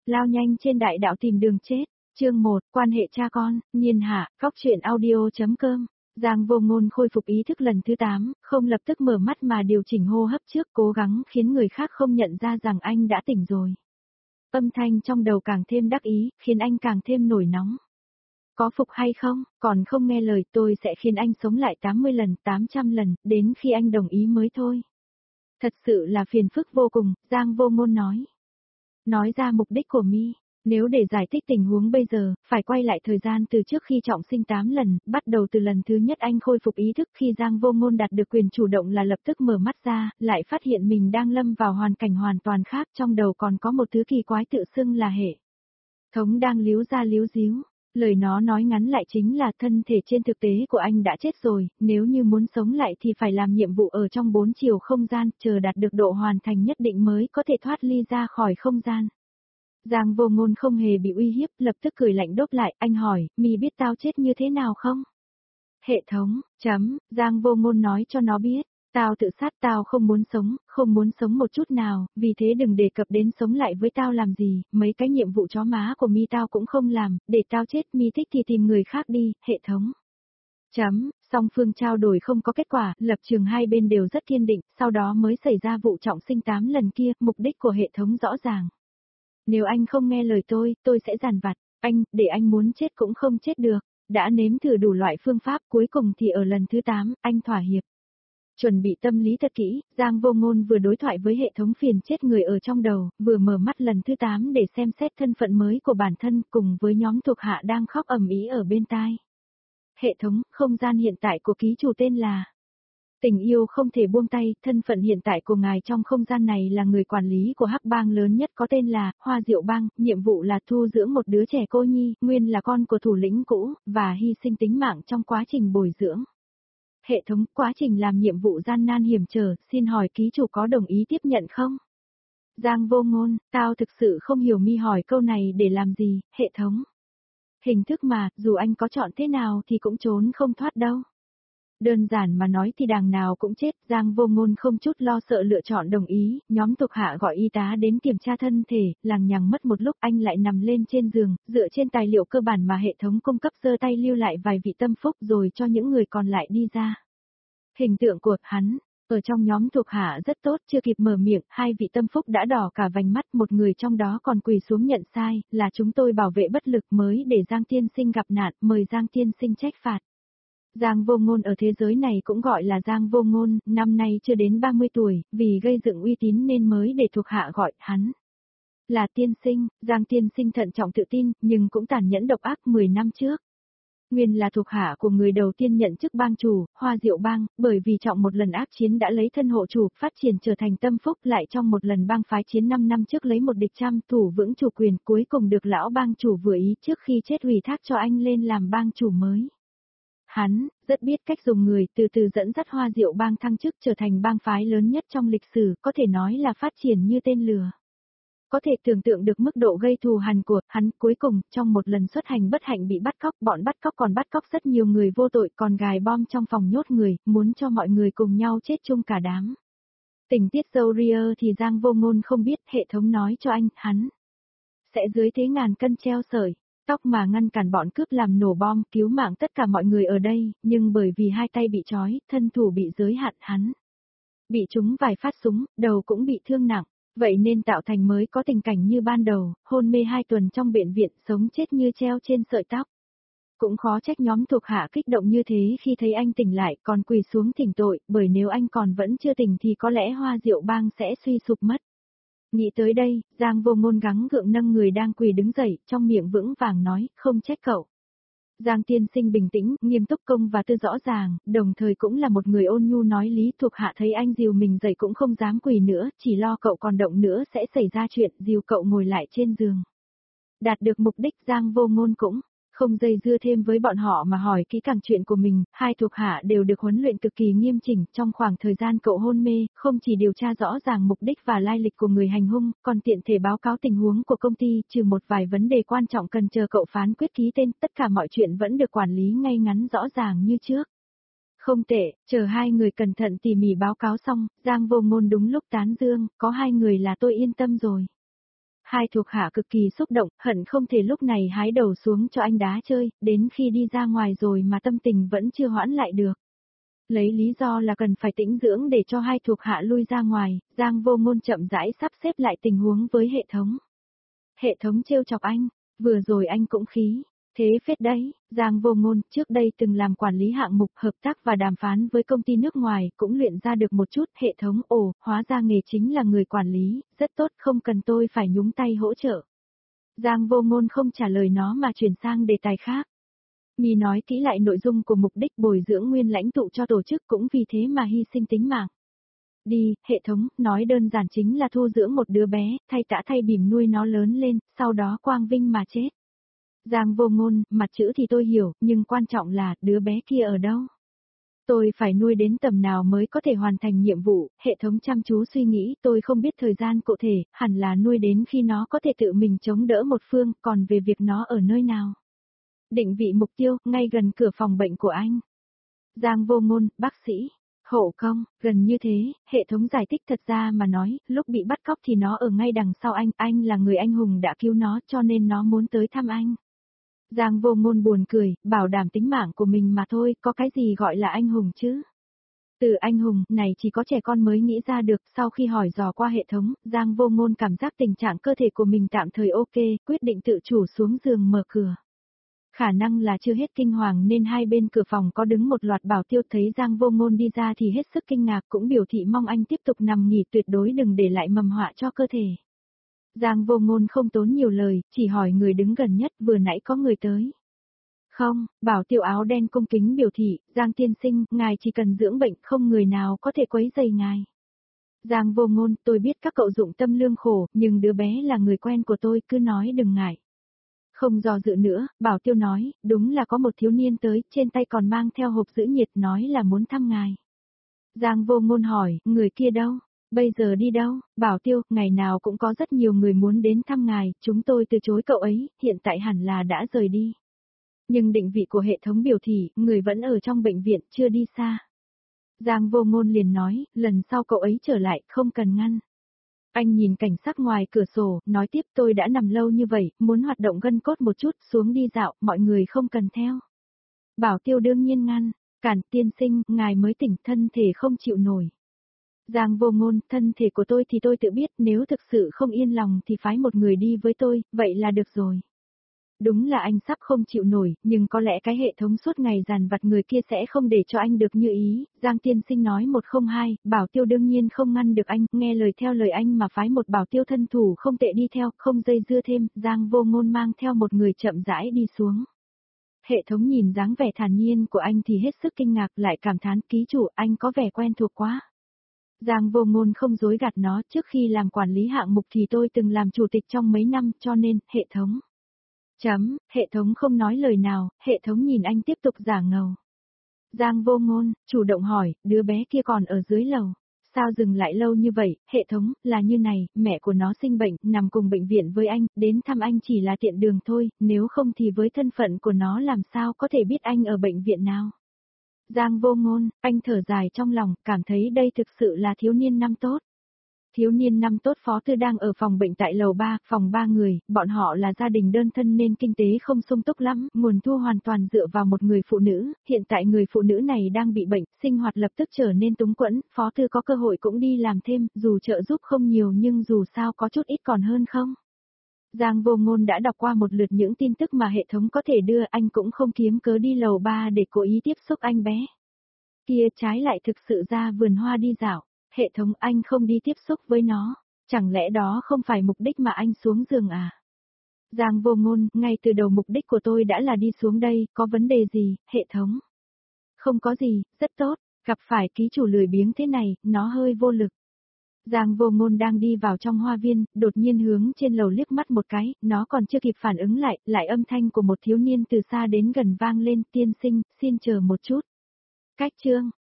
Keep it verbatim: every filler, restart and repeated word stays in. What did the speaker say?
Lao nhanh trên đại đạo tìm đường chết. Chương một, quan hệ cha con, Nhiên hạ, góc truyện audio.com. Giang Vô Ngôn khôi phục ý thức lần thứ tám, không lập tức mở mắt mà điều chỉnh hô hấp trước, cố gắng khiến người khác không nhận ra rằng anh đã tỉnh rồi. Âm thanh trong đầu càng thêm đắc ý, khiến anh càng thêm nổi nóng. Có phục hay không, còn không nghe lời tôi sẽ khiến anh sống lại tám mươi lần, tám trăm lần, đến khi anh đồng ý mới thôi. Thật sự là phiền phức vô cùng, Giang Vô Ngôn nói. Nói ra mục đích của mi, nếu để giải thích tình huống bây giờ, phải quay lại thời gian từ trước khi trọng sinh tám lần, bắt đầu từ lần thứ nhất anh khôi phục ý thức khi Giang Vô Ngôn đạt được quyền chủ động là lập tức mở mắt ra, lại phát hiện mình đang lâm vào hoàn cảnh hoàn toàn khác, trong đầu còn có một thứ kỳ quái tự xưng là hệ thống đang líu ra líu díu. Lời nó nói ngắn lại chính là thân thể trên thực tế của anh đã chết rồi, nếu như muốn sống lại thì phải làm nhiệm vụ ở trong bốn chiều không gian, chờ đạt được độ hoàn thành nhất định mới có thể thoát ly ra khỏi không gian. Giang Vô Ngôn không hề bị uy hiếp, lập tức cười lạnh đốp lại, anh hỏi, mi biết tao chết như thế nào không? Hệ thống, chấm, Giang Vô Ngôn nói cho nó biết. Tao tự sát, tao không muốn sống, không muốn sống một chút nào, vì thế đừng đề cập đến sống lại với tao làm gì, mấy cái nhiệm vụ chó má của mi tao cũng không làm, để tao chết, mi thích thì tìm người khác đi, hệ thống. Chấm, song phương trao đổi không có kết quả, lập trường hai bên đều rất kiên định, sau đó mới xảy ra vụ trọng sinh tám lần kia, mục đích của hệ thống rõ ràng. Nếu anh không nghe lời tôi, tôi sẽ giàn vặt, anh, để anh muốn chết cũng không chết được, đã nếm thử đủ loại phương pháp, cuối cùng thì ở lần thứ tám, anh thỏa hiệp. Chuẩn bị tâm lý thật kỹ, Giang Vô Ngôn vừa đối thoại với hệ thống phiền chết người ở trong đầu, vừa mở mắt lần thứ tám để xem xét thân phận mới của bản thân cùng với nhóm thuộc hạ đang khóc ầm ĩ ở bên tai. Hệ thống, không gian hiện tại của ký chủ tên là... Tình yêu không thể buông tay, thân phận hiện tại của ngài trong không gian này là người quản lý của hắc bang lớn nhất có tên là Hoa Diệu Bang, nhiệm vụ là thu dưỡng một đứa trẻ cô nhi, nguyên là con của thủ lĩnh cũ, và hy sinh tính mạng trong quá trình bồi dưỡng. Hệ thống, quá trình làm nhiệm vụ gian nan hiểm trở, xin hỏi ký chủ có đồng ý tiếp nhận không? Giang Vô Ngôn, tao thực sự không hiểu mi hỏi câu này để làm gì, hệ thống. Hình thức mà, dù anh có chọn thế nào thì cũng trốn không thoát đâu. Đơn giản mà nói thì đằng nào cũng chết, Giang Vô Ngôn không chút lo sợ lựa chọn đồng ý, nhóm thuộc hạ gọi y tá đến kiểm tra thân thể, lằng nhằng mất một lúc anh lại nằm lên trên giường, dựa trên tài liệu cơ bản mà hệ thống cung cấp giơ tay lưu lại vài vị tâm phúc rồi cho những người còn lại đi ra. Hình tượng của hắn, ở trong nhóm thuộc hạ rất tốt, chưa kịp mở miệng, hai vị tâm phúc đã đỏ cả vành mắt, một người trong đó còn quỳ xuống nhận sai, là chúng tôi bảo vệ bất lực mới để Giang tiên sinh gặp nạn, mời Giang tiên sinh trách phạt. Giang Vô Ngôn ở thế giới này cũng gọi là Giang Vô Ngôn, năm nay chưa đến ba mươi tuổi, vì gây dựng uy tín nên mới để thuộc hạ gọi hắn là tiên sinh. Giang tiên sinh thận trọng tự tin, nhưng cũng tàn nhẫn độc ác. Mười năm trước, nguyên là thuộc hạ của người đầu tiên nhận chức bang chủ, Hoa Diệu Bang, bởi vì trọng một lần ác chiến đã lấy thân hộ chủ, phát triển trở thành tâm phúc, lại trong một lần bang phái chiến năm năm trước lấy một địch trăm thủ vững chủ quyền, cuối cùng được lão bang chủ vừa ý trước khi chết ủy thác cho anh lên làm bang chủ mới. Hắn, rất biết cách dùng người, từ từ dẫn dắt Hoa Diệu Bang thăng chức trở thành bang phái lớn nhất trong lịch sử, có thể nói là phát triển như tên lửa. Có thể tưởng tượng được mức độ gây thù hằn của hắn, cuối cùng, trong một lần xuất hành bất hạnh bị bắt cóc, bọn bắt cóc còn bắt cóc rất nhiều người vô tội, còn gài bom trong phòng nhốt người, muốn cho mọi người cùng nhau chết chung cả đám. Tình tiết dâu ria thì Giang Vô Ngôn không biết, hệ thống nói cho anh, hắn sẽ dưới thế ngàn cân treo sợi tóc mà ngăn cản bọn cướp làm nổ bom, cứu mạng tất cả mọi người ở đây, nhưng bởi vì hai tay bị trói, thân thủ bị giới hạn, hắn bị trúng vài phát súng, đầu cũng bị thương nặng, vậy nên tạo thành mới có tình cảnh như ban đầu, hôn mê hai tuần trong bệnh viện, sống chết như treo trên sợi tóc. Cũng khó trách nhóm thuộc hạ kích động như thế khi thấy anh tỉnh lại, còn quỳ xuống thỉnh tội, bởi nếu anh còn vẫn chưa tỉnh thì có lẽ Hoa Diệu Bang sẽ suy sụp mất. Nghĩ tới đây, Giang Vô Ngôn gắng gượng nâng người đang quỳ đứng dậy, trong miệng vững vàng nói, không trách cậu. Giang tiên sinh bình tĩnh, nghiêm túc công và tư rõ ràng, đồng thời cũng là một người ôn nhu nói lý. Thuộc hạ thấy anh dìu mình dậy cũng không dám quỳ nữa, chỉ lo cậu còn động nữa sẽ xảy ra chuyện, dìu cậu ngồi lại trên giường. Đạt được mục đích, Giang Vô Ngôn cũng không dây dưa thêm với bọn họ mà hỏi kỹ càng chuyện của mình, hai thuộc hạ đều được huấn luyện cực kỳ nghiêm chỉnh, trong khoảng thời gian cậu hôn mê, không chỉ điều tra rõ ràng mục đích và lai lịch của người hành hung, còn tiện thể báo cáo tình huống của công ty, trừ một vài vấn đề quan trọng cần chờ cậu phán quyết ký tên, tất cả mọi chuyện vẫn được quản lý ngay ngắn rõ ràng như trước. Không tệ, chờ hai người cẩn thận tỉ mỉ báo cáo xong, Giang Vô Ngôn đúng lúc tán dương, có hai người là tôi yên tâm rồi. Hai thuộc hạ cực kỳ xúc động, hận không thể lúc này hái đầu xuống cho anh đá chơi, đến khi đi ra ngoài rồi mà tâm tình vẫn chưa hoãn lại được. Lấy lý do là cần phải tĩnh dưỡng để cho hai thuộc hạ lui ra ngoài, Giang Vô Ngôn chậm rãi sắp xếp lại tình huống với hệ thống. Hệ thống trêu chọc anh, vừa rồi anh cũng khí. Thế phết đấy, Giang Vô Ngôn trước đây từng làm quản lý hạng mục hợp tác và đàm phán với công ty nước ngoài, cũng luyện ra được một chút hệ thống. Ồ, hóa ra nghề chính là người quản lý, rất tốt, không cần tôi phải nhúng tay hỗ trợ. Giang Vô Ngôn không trả lời nó mà chuyển sang đề tài khác. Mi nói kỹ lại nội dung của mục đích bồi dưỡng nguyên lãnh tụ cho tổ chức cũng vì thế mà hy sinh tính mạng. Đi, hệ thống, nói đơn giản chính là thu dưỡng một đứa bé, thay tã thay bỉm nuôi nó lớn lên, sau đó quang vinh mà chết. Giang Vô Ngôn, mặt chữ thì tôi hiểu, nhưng quan trọng là, đứa bé kia ở đâu? Tôi phải nuôi đến tầm nào mới có thể hoàn thành nhiệm vụ, hệ thống chăm chú suy nghĩ, tôi không biết thời gian cụ thể, hẳn là nuôi đến khi nó có thể tự mình chống đỡ một phương, còn về việc nó ở nơi nào. Định vị mục tiêu, ngay gần cửa phòng bệnh của anh. Giang Vô Ngôn, bác sĩ, hộ công, gần như thế, hệ thống giải thích thật ra mà nói, lúc bị bắt cóc thì nó ở ngay đằng sau anh, anh là người anh hùng đã cứu nó cho nên nó muốn tới thăm anh. Giang Vô Ngôn buồn cười, bảo đảm tính mạng của mình mà thôi, có cái gì gọi là anh hùng chứ? Từ anh hùng này chỉ có trẻ con mới nghĩ ra được, sau khi hỏi dò qua hệ thống, Giang Vô Ngôn cảm giác tình trạng cơ thể của mình tạm thời ok, quyết định tự chủ xuống giường mở cửa. Khả năng là chưa hết kinh hoàng nên hai bên cửa phòng có đứng một loạt bảo tiêu, thấy Giang Vô Ngôn đi ra thì hết sức kinh ngạc, cũng biểu thị mong anh tiếp tục nằm nghỉ, tuyệt đối đừng để lại mầm họa cho cơ thể. Giang Vô Ngôn không tốn nhiều lời, chỉ hỏi người đứng gần nhất, vừa nãy có người tới. Không, bảo tiêu áo đen cung kính biểu thị, Giang tiên sinh, ngài chỉ cần dưỡng bệnh, không người nào có thể quấy rầy ngài. Giang Vô Ngôn, tôi biết các cậu dụng tâm lương khổ, nhưng đứa bé là người quen của tôi, cứ nói đừng ngại. Không do dự nữa, bảo tiêu nói, đúng là có một thiếu niên tới, trên tay còn mang theo hộp giữ nhiệt, nói là muốn thăm ngài. Giang Vô Ngôn hỏi, người kia đâu? Bây giờ đi đâu? Bảo tiêu, ngày nào cũng có rất nhiều người muốn đến thăm ngài, chúng tôi từ chối cậu ấy, hiện tại hẳn là đã rời đi. Nhưng định vị của hệ thống biểu thị, người vẫn ở trong bệnh viện, chưa đi xa. Giang Vô Ngôn liền nói, lần sau cậu ấy trở lại, không cần ngăn. Anh nhìn cảnh sắc ngoài cửa sổ, nói tiếp, tôi đã nằm lâu như vậy, muốn hoạt động gân cốt một chút, xuống đi dạo, mọi người không cần theo. Bảo tiêu đương nhiên ngăn, cản, tiên sinh, ngài mới tỉnh, thân thể không chịu nổi. Giang Vô Ngôn, thân thể của tôi thì tôi tự biết, nếu thực sự không yên lòng thì phái một người đi với tôi, vậy là được rồi. Đúng là anh sắp không chịu nổi, nhưng có lẽ cái hệ thống suốt ngày dàn vặt người kia sẽ không để cho anh được như ý. Giang tiên sinh nói một không hai, bảo tiêu đương nhiên không ngăn được anh, nghe lời theo lời anh mà phái một bảo tiêu thân thủ không tệ đi theo, không dây dưa thêm, Giang Vô Ngôn mang theo một người chậm rãi đi xuống. Hệ thống nhìn dáng vẻ thản nhiên của anh thì hết sức kinh ngạc, lại cảm thán, ký chủ, anh có vẻ quen thuộc quá. Giang Vô Ngôn không dối gạt nó, trước khi làm quản lý hạng mục thì tôi từng làm chủ tịch trong mấy năm, cho nên, hệ thống. Chấm, hệ thống không nói lời nào, hệ thống nhìn anh tiếp tục giả ngầu. Giang Vô Ngôn, chủ động hỏi, đứa bé kia còn ở dưới lầu. Sao dừng lại lâu như vậy, hệ thống, là như này, mẹ của nó sinh bệnh, nằm cùng bệnh viện với anh, đến thăm anh chỉ là tiện đường thôi, nếu không thì với thân phận của nó làm sao có thể biết anh ở bệnh viện nào. Giang Vô Ngôn, anh thở dài trong lòng, cảm thấy đây thực sự là thiếu niên năm tốt. Thiếu niên năm tốt phó thư đang ở phòng bệnh tại lầu ba, phòng ba người, bọn họ là gia đình đơn thân nên kinh tế không sung túc lắm, nguồn thu hoàn toàn dựa vào một người phụ nữ, hiện tại người phụ nữ này đang bị bệnh, sinh hoạt lập tức trở nên túng quẫn, phó thư có cơ hội cũng đi làm thêm, dù trợ giúp không nhiều nhưng dù sao có chút ít còn hơn không. Giang Vô Ngôn đã đọc qua một lượt những tin tức mà hệ thống có thể đưa, anh cũng không kiếm cớ đi lầu ba để cố ý tiếp xúc anh bé. Kia trái lại thực sự ra vườn hoa đi dạo. Hệ thống, anh không đi tiếp xúc với nó, chẳng lẽ đó không phải mục đích mà anh xuống giường à? Giang Vô Ngôn, ngay từ đầu mục đích của tôi đã là đi xuống đây, có vấn đề gì, hệ thống? Không có gì, rất tốt, gặp phải ký chủ lười biếng thế này, nó hơi vô lực. Giang Vô Ngôn đang đi vào trong hoa viên, đột nhiên hướng trên lầu liếc mắt một cái, nó còn chưa kịp phản ứng lại, lại âm thanh của một thiếu niên từ xa đến gần vang lên, tiên sinh, xin chờ một chút. Cách chương